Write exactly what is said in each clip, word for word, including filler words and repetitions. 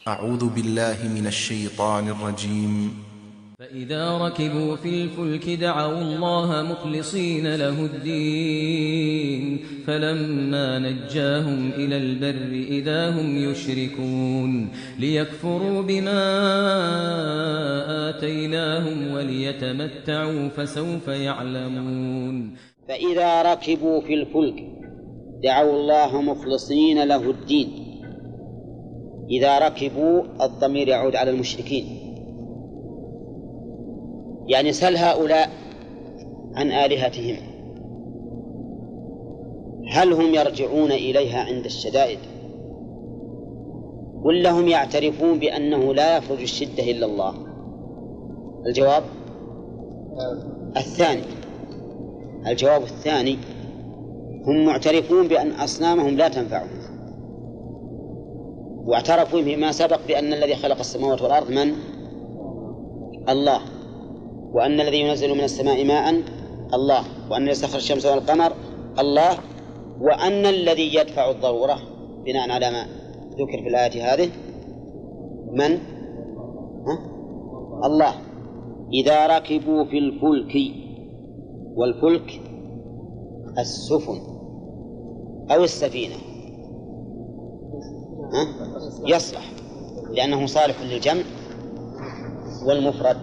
أعوذ بالله من الشيطان الرجيم. فإذا ركبوا في الفلك دعوا الله مخلصين له الدين فلما نجاهم إلى البر إذا هم يشركون ليكفروا بما آتيناهم وليتمتعوا فسوف يعلمون. فإذا ركبوا في الفلك دعوا الله مخلصين له الدين. إذا ركبوا الضمير يعود على المشركين، يعني سل هؤلاء عن آلهتهم هل هم يرجعون إليها عند الشدائد ولا هم يعترفون بأنه لا يخرج الشدة إلا الله؟ الجواب الثاني. الجواب الثاني، هم معترفون بأن أصنامهم لا تنفعهم، واعترفوا فيما سبق بأن الذي خلق السماوات والأرض من؟ الله، وأن الذي ينزل من السماء ماء الله، وأن يسخر الشمس والقمر الله، وأن الذي يدفع الضرورة بناء على ما ذكر في الآية هذه من؟ ها؟ الله. إذا ركبوا في الفلك، والفلك السفن أو السفينة، ها؟ يصلح لأنه صالح للجمع والمفرد.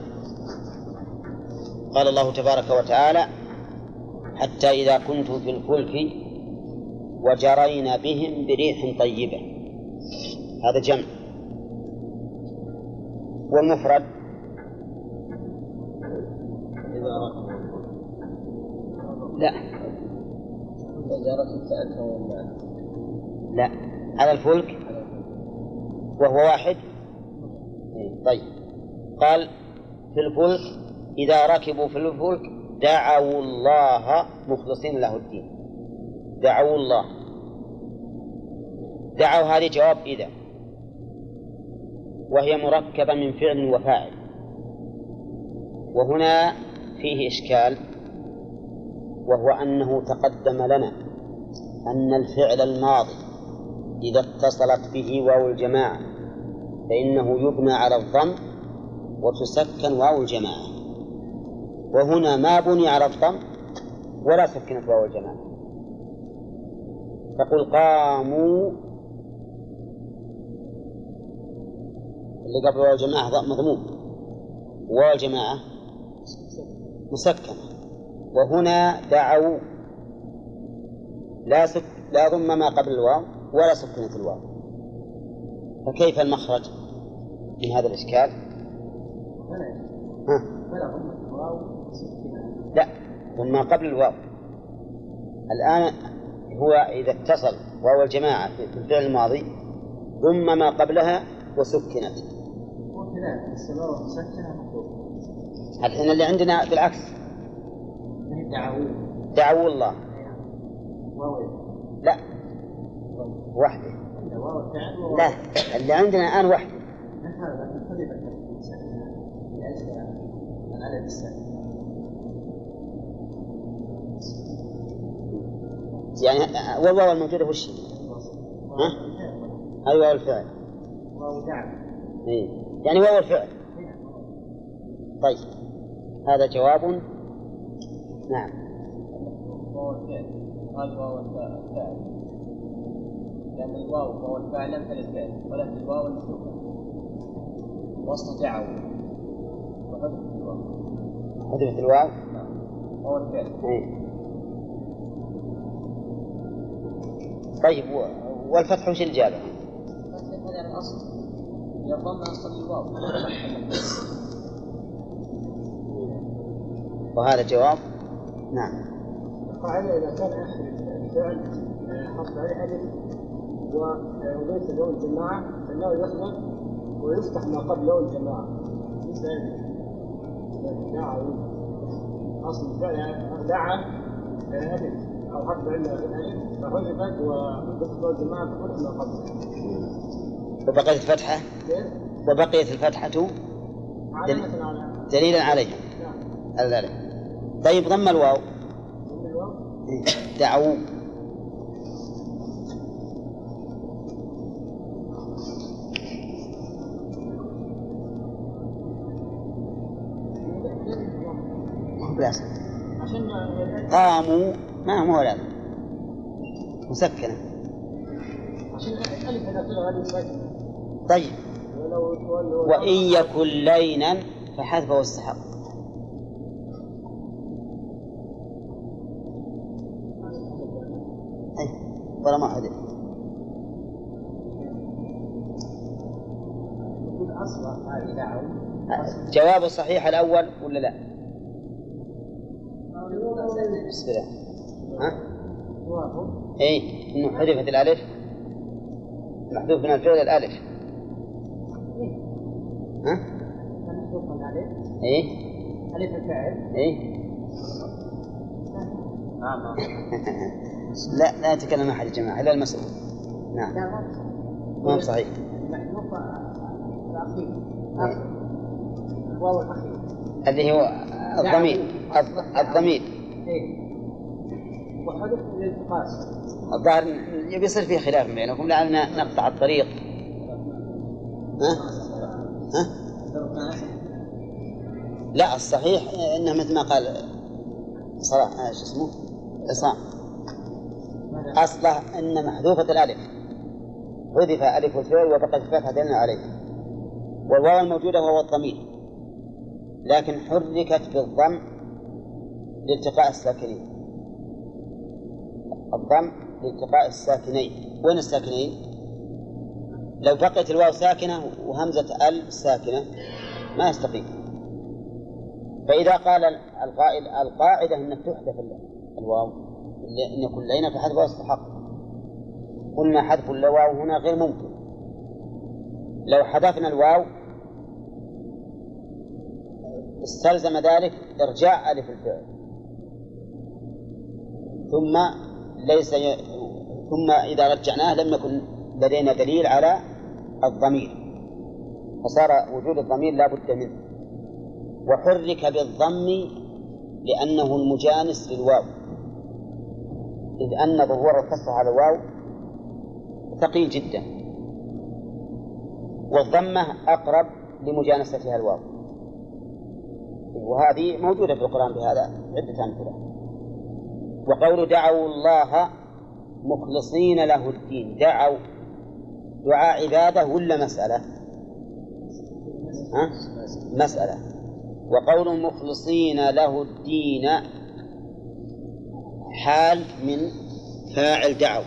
قال الله تبارك وتعالى: حتى إذا كنتم في الفلك وجرينا بهم بريح طيبة، هذا جمع. والمفرد لا لا على الفلك وهو واحد. طيب، قال في الفلك إذا ركبوا في الفلك دعوا الله مخلصين له الدين. دعوا الله، دعوا هذه جواب إذا، وهي مركبة من فعل وفاعل، وهنا فيه إشكال، وهو أنه تقدم لنا أن الفعل الماضي إذا اتصلت به واو الجماعة فإنه يبنى على الضم وتسكن واو الجماعة، وهنا ما بني على الضم ولا سكنت واو الجماعة. تقول قاموا، اللي قبل واو الجماعة مضموم، واو الجماعة مسكنة، وهنا دعوا لا سك... لا ضم ما قبل الواو ولا سكنت الواو، فكيف المخرج من هذا الإشكال؟ ها؟ لا، ضم ما قبل الواو. الآن هو إذا اتصل واو الجماعة في الفعل الماضي ضم ما قبلها وسكنت. الحين اللي عندنا بالعكس، دعوا الله. لا واحدة، لا اللي عندنا الآن واحدة. يعني والواو الموجودة هو الشيء، ها؟ أي واو الفعل، إيه. يعني واو الفعل. طيب، هذا جواب. نعم. واو الفعل، هذا واو الفعل، لأن الواو واو الفعل لم تلد فعل ولكن الواو المشروطة وسط دعوا وحذفت الواو. حذفت الواو؟ نعم، واو الفعل. إيه. طيب، والفتح وش الإجابة؟ هذا الأصل يضم أصل الواو. وهذا جواب. نعم. القاعدة إذا كان آخر الفعل حصل عليه ألف وليس له الجماعة فإنه يصدر ويفتح ما قبل له الجماعة. ليس دعوا أصل الفعل دعا ألف أو حرف علة الألف فحذفت وفتح له الجماعة فكل ما قبل. وبقيت الفتحة وبقيت الفتحة دل... دليلا عليها. الألف. طيب، ضم الواو دعوا. بلازم. عشان قاموا ما هو لازم مسكنة. عشان الألف هذا كله غادي يسكن. طيب ولو ولو وإن يكن لينا فحذفه استحق. أي ولا ما حذف. يقول أصلا هذه دعوة. جواب صحيح الأول ولا لا؟ بسم الله. ها؟ إيه إنه حذفت الألف، محذوف من الفعل الألف. ها؟ محذوف من الألف. إيه. ألف الفعل. إيه. نعم. لا لا يتكلم أحد يا جماعة إلا المسؤول. نعم. ما هو صحيح. محذوف الأخير. الواو الأخير. اللي هو الضمير. الضمير. إيه. وحذف الالتقاء. الظاهر يبي يصير فيه خلاف بينكم لعلنا نقطع الطريق. ها؟ ها؟ لا الصحيح إنه مثل ما قال صلاح ايش اسمه؟ عصام أصله إن محذوفة الألف حذف ألف الفعل وبقت الفتحة دلنا عليه، والواو الموجودة وهو الضمير، لكن حركت بالضم لالتقاء الساكنين. الضم لالتقاء الساكنين. وين الساكنين؟ لو بقيت الواو ساكنة وهمزة ال ساكنة ما يستقيم. فإذا قال القائل القاعدة أنك تحذف الواو إن يكون لينا فحذفها استحق، قلنا حذف الواو هنا غير ممكن. لو حذفنا الواو استلزم ذلك إرجاع ألف الفعل، ثم ليس ي... ثم إذا رجعناه لم يكن لدينا دليل على الضمير، فصار وجود الضمير لا بد منه. وحرك بالضم لأنه المجانس للواو، إذ أن ظهور الكسر على الواو ثقيل جدا، والضمة أقرب لمجانستها الواو، وهذه موجودة في القرآن بهذا عدة أمثلة. وقول دعوا الله مخلصين له الدين، دعوا دعاء عبادة ولا مسألة؟ ها؟ مسألة. وقول مخلصين له الدين حال من فاعل دعوا.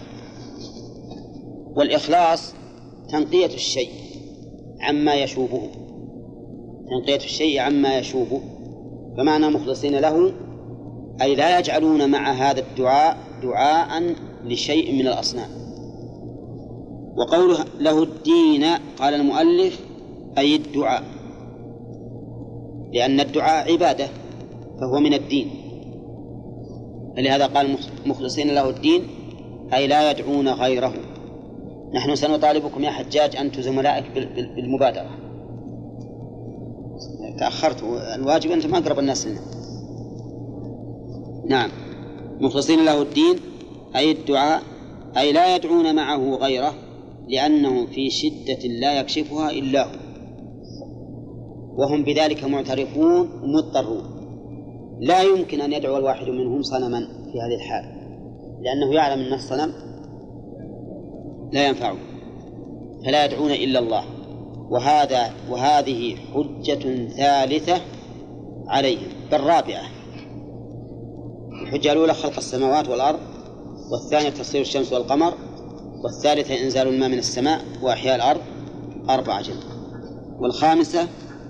والإخلاص تنقية الشيء عما يشوبه، تنقية الشيء عما يشوبه، فمعنى مخلصين له أي لا يجعلون مع هذا الدعاء دعاء لشيء من الأصنام. وقوله له الدين قال المؤلف أي الدعاء، لأن الدعاء عبادة فهو من الدين، فلهذا قال مخلصين له الدين أي لا يدعون غيره. نحن سنطالبكم يا حجاج أنتم زملائك بالمبادرة، تأخرت الواجب أنتم أقرب الناس لنا. نعم، مخلصين له الدين أي الدعاء أي لا يدعون معه غيره، لأنه في شدة لا يكشفها إلا هو، وهم بذلك معترفون مضطرون. لا يمكن أن يدعو الواحد منهم صنما في هذه الحال، لأنه يعلم أن الصنم لا ينفعه، فلا يدعون إلا الله. وهذا وهذه حجة ثالثة عليهم، بل رابعة. الحجة الأولى خلق السماوات والأرض، والثانية تصوير الشمس والقمر، والثالثة إنزال الماء من السماء وأحياء الأرض، أربعة جل. والخامسة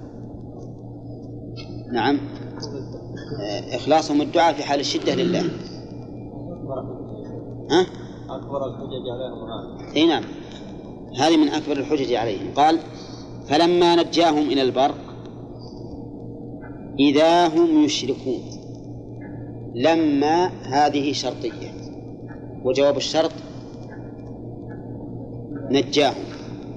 نعم إخلاصهم الدعاء في حال الشدة لله. ها؟ أكبر الحجج عليهم هذا. أي نعم، هذه من أكبر الحجج عليهم. قال فلما نجاهم إلى البر إذا هم يشركون. لما هذه شرطية، وجواب الشرط نجاهم،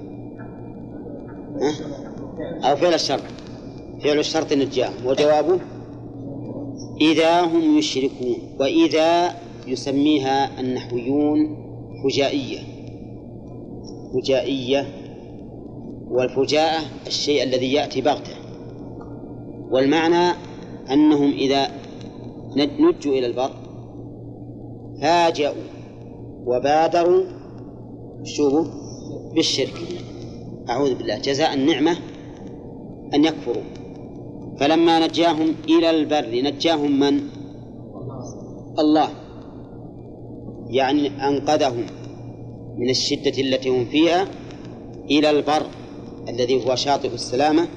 ها؟ أو فعل الشرط، فعل الشرط نجاهم، وجوابه إذا هم يشركون. وإذا يسميها النحويون فجائية، فجائية، والفجاءة الشيء الذي يأتي بغتة، والمعنى أنهم إذا نجوا إلى البر فاجأوا وبادروا شوفوا بالشرك، أعوذ بالله، جزاء النعمة أن يكفروا. فلما نجاهم إلى البر نجاهم من؟ الله، يعني أنقذهم من الشدة التي هم فيها إلى البر الذي هو شاطئ السلامة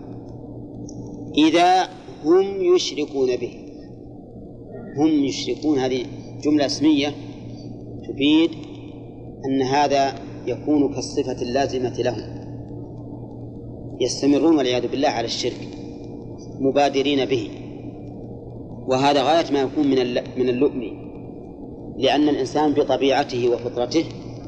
إذا هم يشركون به. هم يشركون هذه جملة اسمية تفيد أن هذا يكون كالصفة اللازمة لهم، يستمرون والعياذ بالله على الشرك مبادرين به. وهذا غاية ما يكون من من اللؤم، لأن الإنسان بطبيعته وفطرته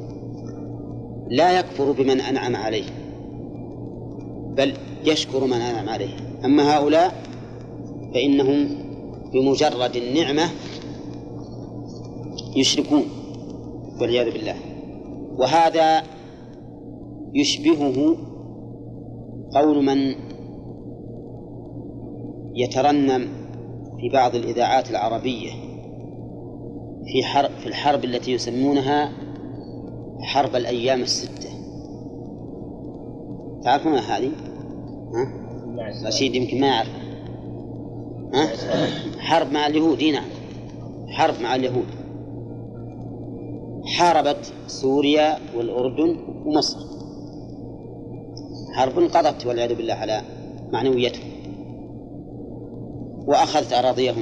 لا يكفر بمن أنعم عليه بل يشكر من أنعم عليه. أما هؤلاء فإنهم بمجرد النعمة يشركون والعياذ بالله. وهذا يشبهه قول من يترنم في بعض الإذاعات العربية في حرب في الحرب التي يسمونها حرب الأيام الستة. تعرفون هذه؟ ها؟ رشيد يمكن ما يعرف. ها؟ حرب مع اليهود. نعم، حرب مع اليهود. حاربت سوريا والأردن ومصر، حرب قضت والعياذ بالله على معنويتهم وأخذت أراضيهم.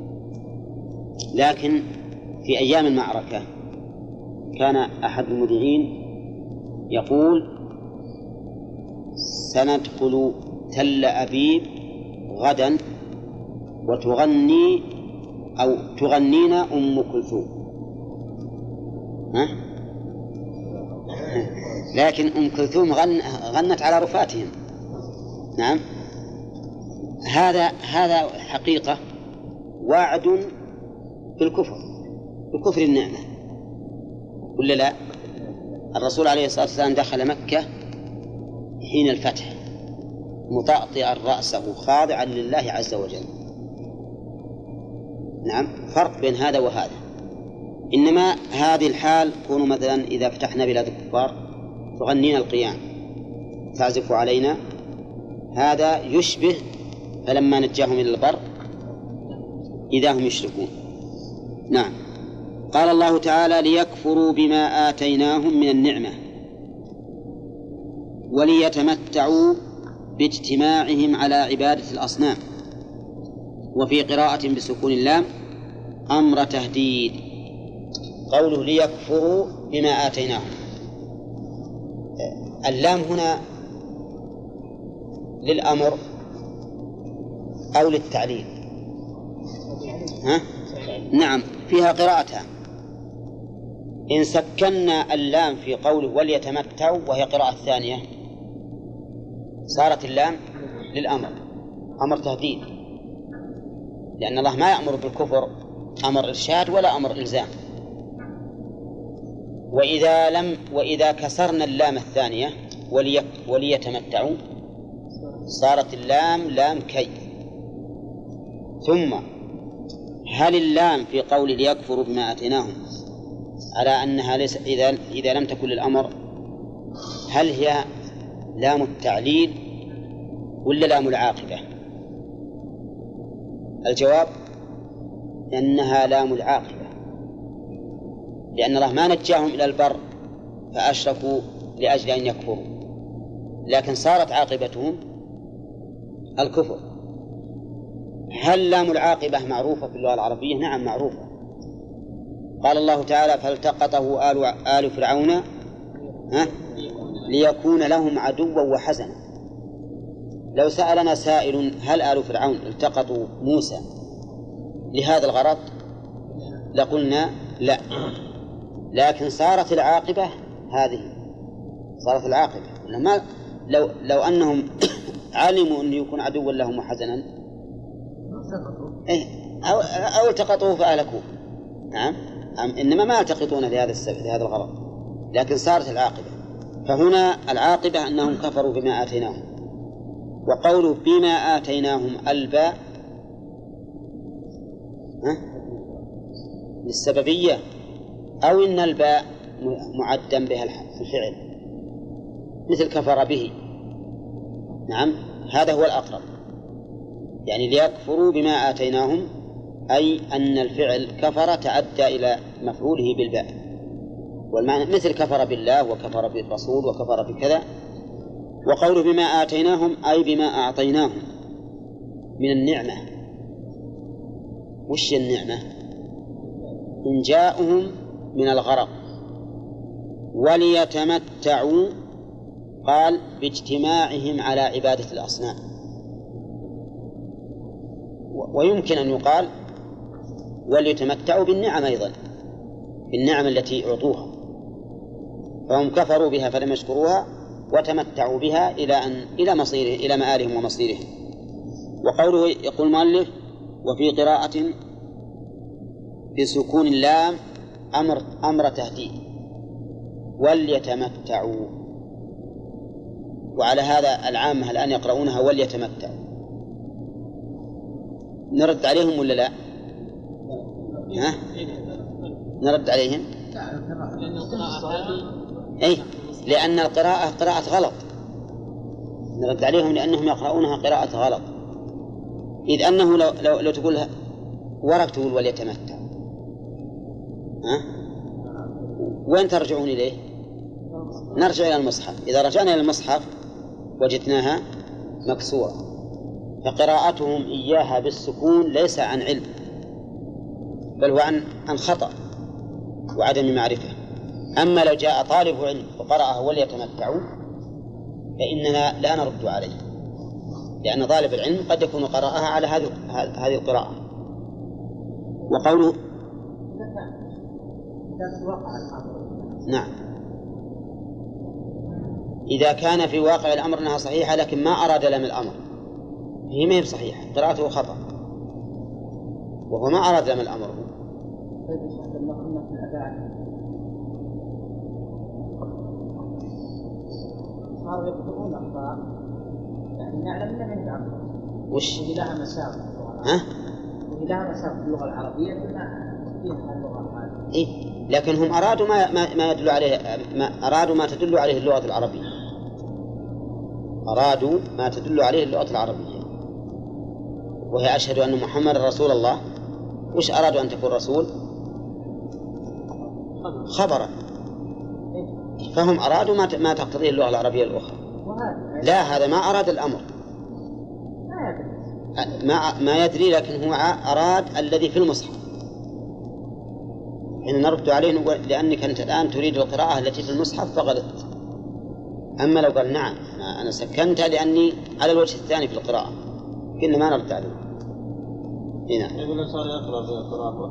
لكن في أيام المعركة كان أحد المذيعين يقول: سندخل تل أبيب غدا وتغني أو تغنينا أم كلثوم. ها؟ لكن أم كلثوم غن غنت على رفاتهم. نعم، هذا هذا حقيقة وعد بالكفر، بكفر النعمة، ولا لا؟ الرسول عليه الصلاة والسلام دخل مكة حين الفتح مطأطئا رأسه خاضعا لله عز وجل. نعم، فرق بين هذا وهذا. إنما هذه الحال كونوا مثلا إذا فتحنا بلاد الكفار تغنينا القيام، تعزف علينا، هذا يشبه فلما نجاهم إلى البر إذا هم يشركون. نعم. قال الله تعالى: ليكفروا بما آتيناهم من النعمة وليتمتعوا باجتماعهم على عبادة الأصنام. وفي قراءة بسكون اللام أمر تهديد. قوله ليكفروا بما آتيناهم، اللام هنا للأمر أو للتعليل؟ ها؟ نعم، فيها قراءتان. إن سكننا اللام في قوله وليتمتعوا وهي قراءة ثانية صارت اللام للأمر، أمر تهديد، لأن الله ما يأمر بالكفر أمر إرشاد ولا أمر إلزام. وإذا لم وإذا كسرنا اللام الثانية ولي وليتمتعوا صارت اللام لام كي. ثم هل اللام في قول ليكفروا بما آتيناهم على أنها ليس إذا إذا لم تكن للأمر، هل هي لام التعليل ولا لام العاقبة؟ الجواب أنها لام العاقبة، لأن الله ما نجاهم إلى البر فأشركوا لأجل أن يكفروا، لكن صارت عاقبتهم الكفر. هل لام العاقبة معروفة في اللغة العربية؟ نعم معروفة. قال الله تعالى: فالتقطه آل, آل فرعون ها؟ ليكون لهم عدوا وحزنا. لو سألنا سائل هل آل فرعون التقطوا موسى لهذا الغرض لقلنا لا، لكن صارت العاقبة هذه، صارت العاقبة لما لو, لو أنهم علموا أن يكون عدوا لهم وحزنا إيه أو, أو التقطوه فأهلكوه. نعم، إنما ما التقطون لهذا السبب لهذا الغرض، لكن صارت العاقبة. فهنا العاقبة أنهم كفروا بما آتيناهم. وقولوا بما آتيناهم الباء ها؟ للسببية أو إن الباء معدا بها الفعل مثل كفر به. نعم هذا هو الأقرب، يعني ليكفروا بما آتيناهم، أي أن الفعل كفر تعدى إلى مفعوله بالباء، والمعنى مثل كفر بالله وكفر بالرسول وكفر بكذا. وقوله بما آتيناهم أي بما أعطيناهم من النعمة. وش النعمة؟ إنجاؤهم من الغرق وليتمتعوا، قال باجتماعهم على عبادة الأصنام. ويمكن أن يقال وليتمتعوا بالنعم أيضا، بالنعم التي أعطوها، فهم كفروا بها فلم يشكروها وتمتعوا بها إلى أن إلى مصيره إلى مآلهم ومصيرهم. وقوله يقول المؤلف وفي قراءة بسكون اللام أمر أمر تهديد وليتمتعوا، وعلى هذا العامة الآن يقرؤونها وليتمتعوا. نرد عليهم ولا لا؟ ها؟ نرد عليهم؟ أي لأن القراءة قراءة غلط، نرد عليهم لأنهم يقرؤونها قراءة غلط. إذ أنه لو, لو, لو تقولها ورق تقول وليتمتع، ها؟ وين ترجعون إليه؟ نرجع إلى المصحف. إذا رجعنا إلى المصحف وجدناها مكسورة، فقراءتهم إياها بالسكون ليس عن علم، بل هو عن عن خطأ وعدم معرفة. أما لو جاء طالب علم وقرأها وليتمتعوا فإننا لا نرد عليه، لأن طالب العلم قد يكون قرأها على هذه هذه القراءة. وقوله نعم إذا كان في واقع الأمر أنها صحيحة لكن ما أراد لم الأمر، هي ما هي صحيحة، قراءته خطأ وهو ما أراد لم الأمر. صاروا يكتبون أخطاء، يعني نعلم أنها من الأمر وش؟ وهي لها مساوئ، ها؟ وهي لها مساوئ في اللغة العربية بما فيها اللغة العربية. إيه؟ لكن هم أرادوا ما ما ما يدل عليه، ما أرادوا ما تدل عليه اللغة العربية، أرادوا ما تدل عليه اللغة العربية، وهي أشهد أن محمد رسول الله. وش أرادوا أن تكون رسول؟ خبرا، فهم أرادوا ما ما تقتضيه اللغة العربية الأخرى. لا هذا ما أراد الأمر، ما ما يدري، لكن هو أراد الذي في المصحف. حين نرد عليه لأنك أنت الآن تريد القراءة التي في المصحف فغلطت. أما لو قال نعم أنا سكنتها لأني على الوجه الثاني في القراءة كنا ما نرد عليه. هنا يقول صار يقرأ في القراءة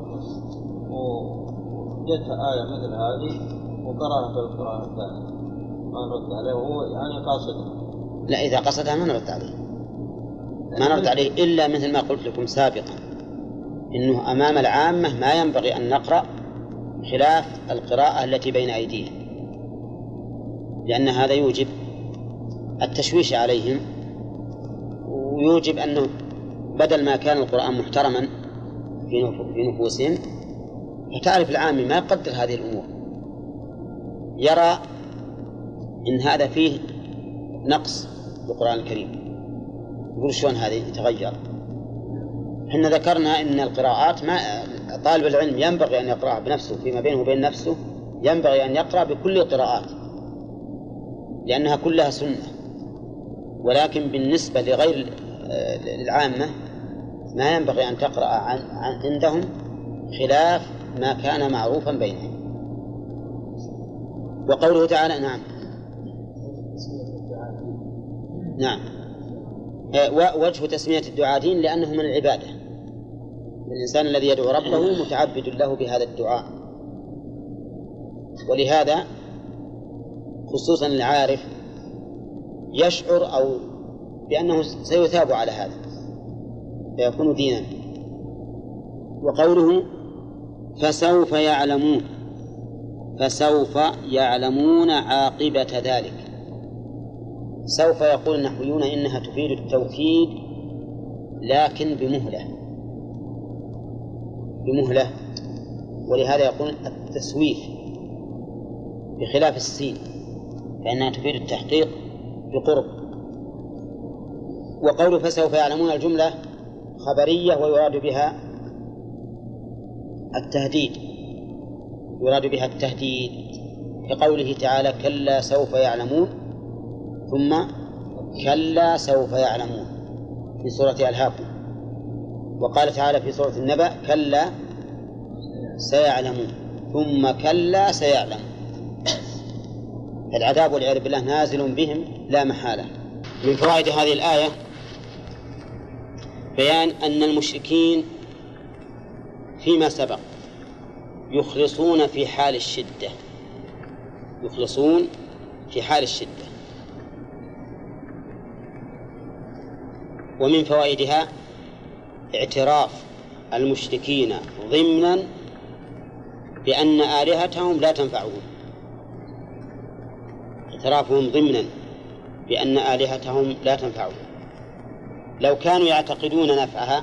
وجدت آية مثل هذه وقرأها في القراءة الثانية ما نرد عليه، وهو يعني قاصدها. لا إذا قصدها ما نرد عليه، ما نرد عليه إلا مثل ما قلت لكم سابقا إنه أمام العامة ما ينبغي أن نقرأ خلاف القراءة التي بين أيديهم، لأن هذا يوجب التشويش عليهم، ويوجب أنه بدل ما كان القرآن محترما في نفوسهم فتعرف العامي ما يقدر هذه الأمور، يرى إن هذا فيه نقص في القرآن الكريم، يقول شلون هذا يتغير. حنا ذكرنا إن القراءات ما طالب العلم ينبغي أن يقرأ بنفسه فيما بينه وبين نفسه، ينبغي أن يقرأ بكل القراءات لأنها كلها سنة، ولكن بالنسبة لغير العامة ما ينبغي أن تقرأ عن عندهم خلاف ما كان معروفا بينهم. وقوله تعالى نعم نعم وجه تسمية الدعاء دين لأنه من العبادة، الإنسان الذي يدعو ربه متعبد له بهذا الدعاء، ولهذا خصوصا العارف يشعر أو بأنه سيثاب على هذا فيكون دينا. وقوله فسوف يعلمون، فسوف يعلمون عاقبة ذلك. سوف يقول النحويون إنها تفيد التوكيد لكن بمهلة، بمهلة، ولهذا يقول التسويف بخلاف السين فإنها تفيد التحقيق بقرب. وقول فسوف يعلمون الجملة خبرية ويراد بها التهديد، يراد بها التهديد كقوله تعالى كلا سوف يعلمون ثم كلا سوف يعلمون في سورة ألهاكم، وقال تعالى في سورة النبأ كلا سيعلمون ثم كلا سيعلمون. العذاب والعياذ بالله نازل بهم لا محالة. من فوائد هذه الآية بيان أن المشركين فيما سبق يخلصون في حال الشدة، يخلصون في حال الشدة. ومن فوائدها اعتراف المشركين ضمنا بأن آلهتهم لا تنفعهم، اعترافهم ضمنا بأن آلهتهم لا تنفعهم. لو كانوا يعتقدون نفعها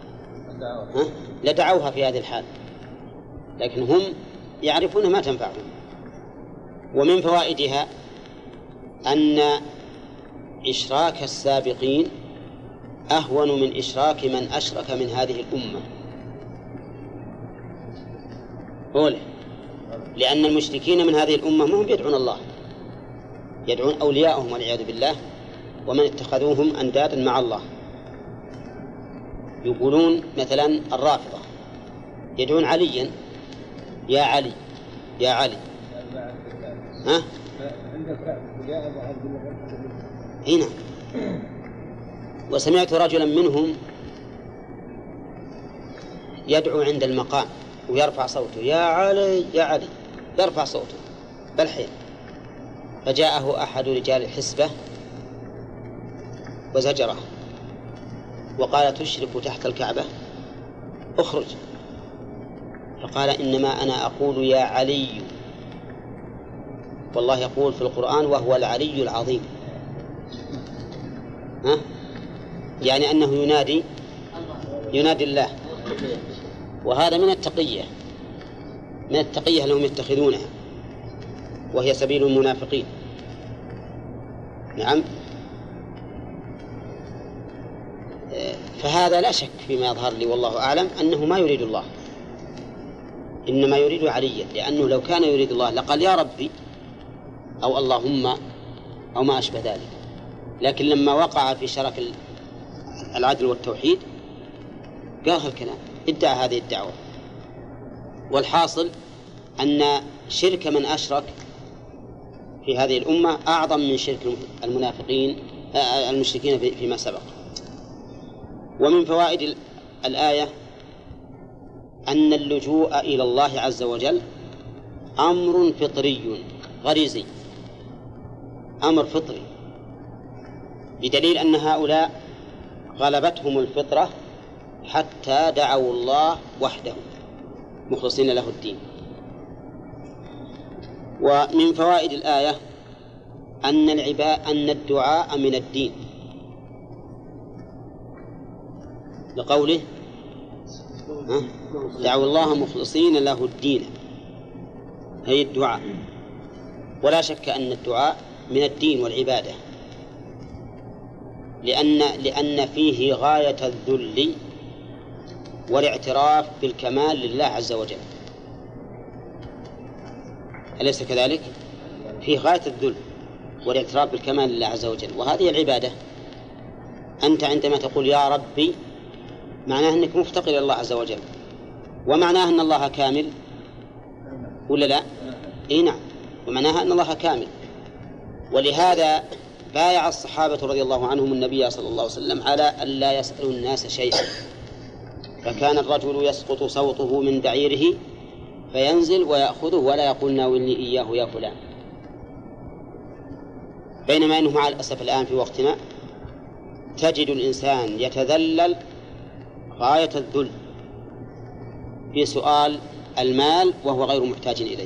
لدعوها في هذه الحال، لكن هم يعرفون ما تنفعهم. ومن فوائدها أن إشراك السابقين أهون من إشراك من أشرك من هذه الأمة، أولا لأن المشركين من هذه الأمة ما هم يدعون الله، يدعون أولياءهم والعياذ بالله ومن اتخذوهم أندادا مع الله. يقولون مثلا الرافضة يدعون عليا يا علي يا علي، ها؟ هنا. وسمعت رجلا منهم يدعو عند المقام ويرفع صوته يا علي يا علي، يرفع صوته بل حين. فجاءه أحد رجال الحسبة وزجره وقال تشرك تحت الكعبة اخرج. فقال إنما أنا أقول يا علي، والله يقول في القرآن وهو العلي العظيم، ها؟ يعني أنه ينادي ينادي الله. وهذا من التقية، من التقية لهم يتخذونها، وهي سبيل المنافقين. نعم. فهذا لا شك فيما يظهر لي والله أعلم أنه ما يريد الله، إنما يريد عليا، لأنه لو كان يريد الله لقال يا ربي أو اللهم أو ما أشبه ذلك. لكن لما وقع في شرك العدل والتوحيد قال الكلام، ادعى هذه الدعوة. والحاصل أن شرك من أشرك في هذه الأمة أعظم من شرك المنافقين المشركين فيما سبق. ومن فوائد الآية أن اللجوء إلى الله عز وجل أمر فطري غريزي، أمر فطري، بدليل أن هؤلاء غلبتهم الفطرة حتى دعوا الله وحده مخلصين له الدين. ومن فوائد الآية أن العباء أن الدعاء من الدين، لقوله دعوا الله مخلصين له الدين، هي الدعاء. ولا شك أن الدعاء من الدين والعبادة، لأن لأن فيه غاية الذل والاعتراف بالكمال لله عز وجل، أليس كذلك؟ فيه غاية الذل والاعتراف بالكمال لله عز وجل، وهذه العبادة. أنت عندما تقول يا ربي معناه أنك مفتقر إلى الله عز وجل، ومعناه أن الله كامل ولا لا؟ إيه نعم، ومعناها أن الله كامل. ولهذا بايع الصحابة رضي الله عنهم النبي صلى الله عليه وسلم على أن لا يسألوا الناس شيئا، فكان الرجل يسقط صوته من بعيره فينزل ويأخذه ولا يقول ناولني إياه يا فلان. بينما إنه مع الأسف الآن في وقتنا تجد الإنسان يتذلل غاية الذل في سؤال المال وهو غير محتاج إليه،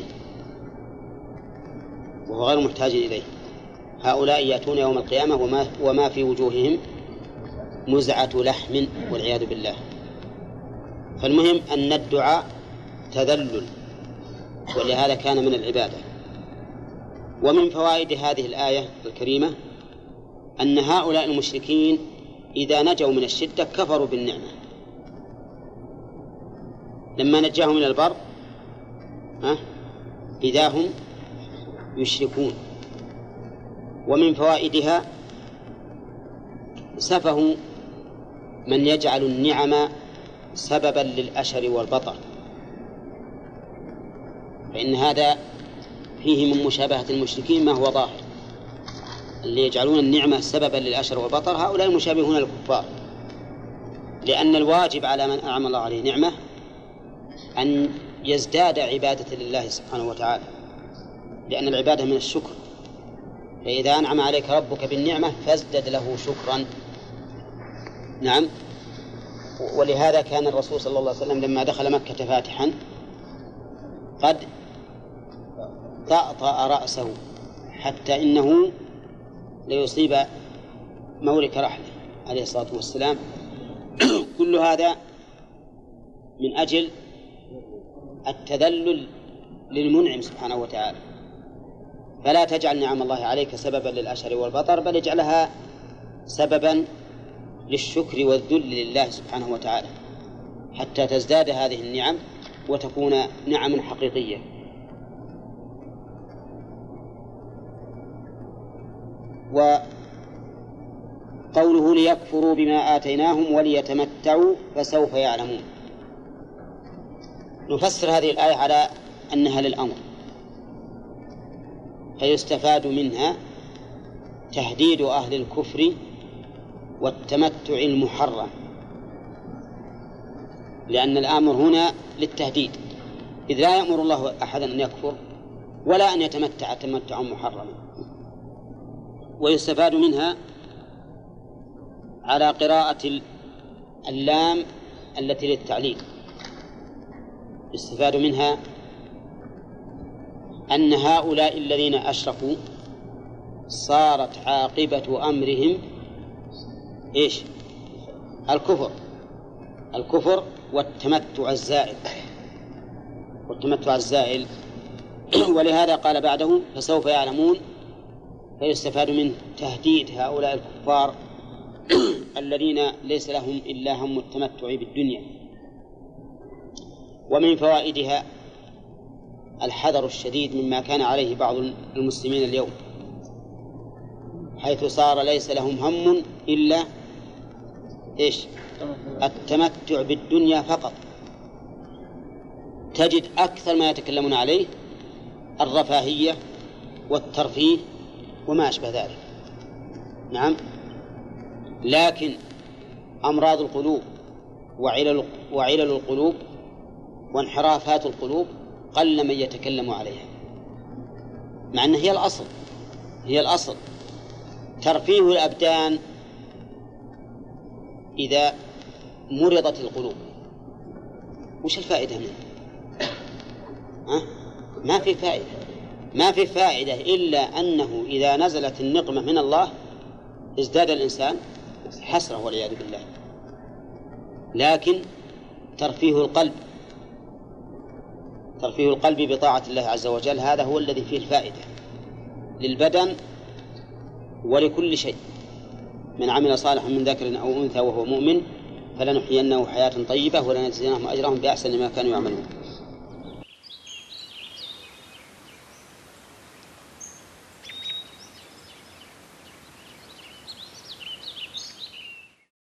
وهو غير محتاج إليه. هؤلاء يأتون يوم القيامة وما, وما في وجوههم مزعة لحم والعياذ بالله. فالمهم أن الدعاء تذلل، ولهذا كان من العبادة. ومن فوائد هذه الآية الكريمة أن هؤلاء المشركين إذا نجوا من الشدة كفروا بالنعمة، لما نجاهم من البر إذا هم يشركون. ومن فوائدها سفه من يجعل النعم سببا للأشر والبطر، فإن هذا فيه من مشابهة المشركين ما هو ظاهر، اللي يجعلون النعمة سببا للأشر والبطر هؤلاء مشابهون للكفار، لأن الواجب على من أنعم الله عليه نعمة أن يزداد عبادة لله سبحانه وتعالى، لأن العبادة من الشكر، فإذا أنعم عليك ربك بالنعمة فازدد له شكرا. نعم. ولهذا كان الرسول صلى الله عليه وسلم لما دخل مكة فاتحا قد طأطأ رأسه حتى إنه ليصيب مورك رحله عليه الصلاة والسلام. كل هذا من أجل التذلل للمنعم سبحانه وتعالى. فلا تجعل نعم الله عليك سببا للأشر والبطر، بل اجعلها سببا للشكر والذل لله سبحانه وتعالى، حتى تزداد هذه النعم وتكون نعم حقيقية. وقوله ليكفروا بما آتيناهم وليتمتعوا فسوف يعلمون، نفسر هذه الآية على أنها للأمر، فيستفاد منها تهديد أهل الكفر والتمتع المحرم، لأن الأمر هنا للتهديد، إذ لا يأمر الله أحدا أن يكفر ولا أن يتمتع تمتعا محرما. ويستفاد منها على قراءة اللام التي للتعليل، يستفاد منها أن هؤلاء الذين أشركوا صارت عاقبة أمرهم إيش؟ الكفر، الكفر والتمتع الزائل، والتمتع الزائل. ولهذا قال بعده فسوف يعلمون، فيستفاد من تهديد هؤلاء الكفار الذين ليس لهم إلا هم التمتع بالدنيا. ومن فوائدها الحذر الشديد مما كان عليه بعض المسلمين اليوم، حيث صار ليس لهم هم إلا إيش؟ التمتع بالدنيا فقط. تجد أكثر ما يتكلمون عليه الرفاهية والترفيه وما أشبه ذلك. نعم. لكن أمراض القلوب وعلل وعلل القلوب وانحرافات القلوب قل من يتكلم عليها، مع أنها هي الأصل، هي الأصل. ترفيه الأبدان إذا مرضت القلوب وش الفائدة منه؟ ها؟ ما في فائدة، ما في فائدة إلا أنه إذا نزلت النقمة من الله ازداد الإنسان حسرة والعياذ بالله. لكن ترفيه القلب، ترفيه القلب بطاعة الله عز وجل، هذا هو الذي فيه الفائدة للبدن ولكل شيء. من عمل صالحا من ذكر أو أنثى وهو مؤمن فلنحيينه حياة طيبة ولنجزينهم أجرهم بأحسن ما كانوا يعملون.